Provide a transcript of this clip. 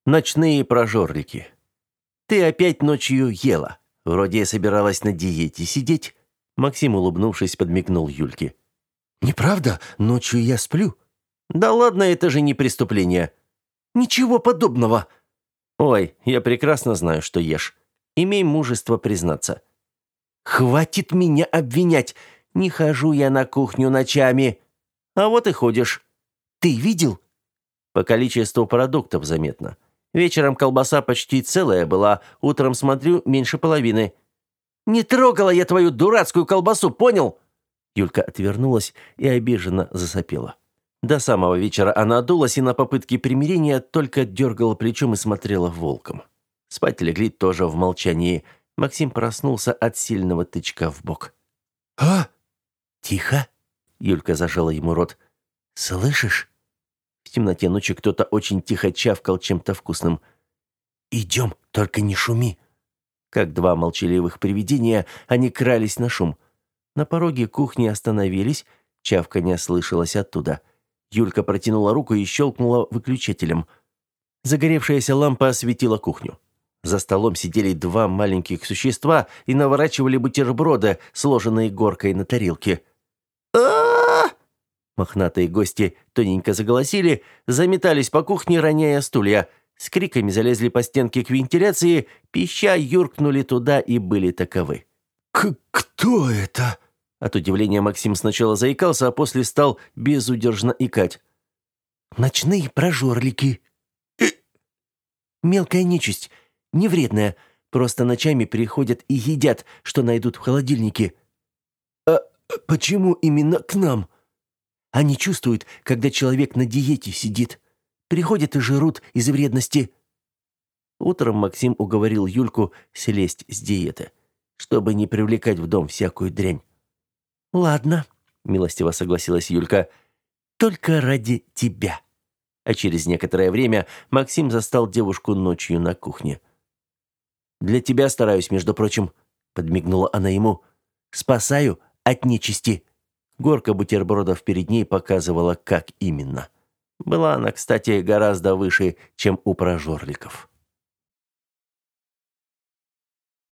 Ночные прожорлики. Ты опять ночью ела. Вроде я собиралась на диете сидеть. Максим, улыбнувшись, подмигнул Юльке. Неправда, ночью я сплю. Да ладно, это же не преступление. Ничего подобного. Ой, я прекрасно знаю, что ешь. Имей мужество признаться. Хватит меня обвинять. Не хожу я на кухню ночами. А вот и ходишь. Ты видел? По количеству продуктов заметно. Вечером колбаса почти целая была, утром смотрю, меньше половины. Не трогала я твою дурацкую колбасу, понял? Юлька отвернулась и обиженно засопела. До самого вечера она дулась и на попытки примирения только дергала плечом и смотрела волком. Спать легли тоже в молчании. Максим проснулся от сильного тычка в бок. «А? Тихо!» Юлька зажала ему рот. «Слышишь?» В темноте ночи кто-то очень тихо чавкал чем-то вкусным. «Идем, только не шуми!» Как два молчаливых привидения, они крались на шум. На пороге кухни остановились, чавканье слышалось оттуда. Юлька протянула руку и щелкнула выключателем. Загоревшаяся лампа осветила кухню. За столом сидели два маленьких существа и наворачивали бутерброды, сложенные горкой на тарелке. а Мохнатые гости тоненько заголосили, заметались по кухне, роняя стулья. С криками залезли по стенке к вентиляции, пища юркнули туда и были таковы. «Кто это?» От удивления Максим сначала заикался, а после стал безудержно икать. «Ночные прожорлики. Мелкая нечисть, невредная, просто ночами приходят и едят, что найдут в холодильнике». «А почему именно к нам?» «Они чувствуют, когда человек на диете сидит. Приходят и жрут из вредности». Утром Максим уговорил Юльку слезть с диеты, чтобы не привлекать в дом всякую дрянь. «Ладно», — милостиво согласилась Юлька, — «только ради тебя». а через некоторое время Максим застал девушку ночью на кухне. «Для тебя стараюсь, между прочим», — подмигнула она ему. «Спасаю от нечисти». Горка бутербродов перед ней показывала, как именно. Была она, кстати, гораздо выше, чем у прожорликов.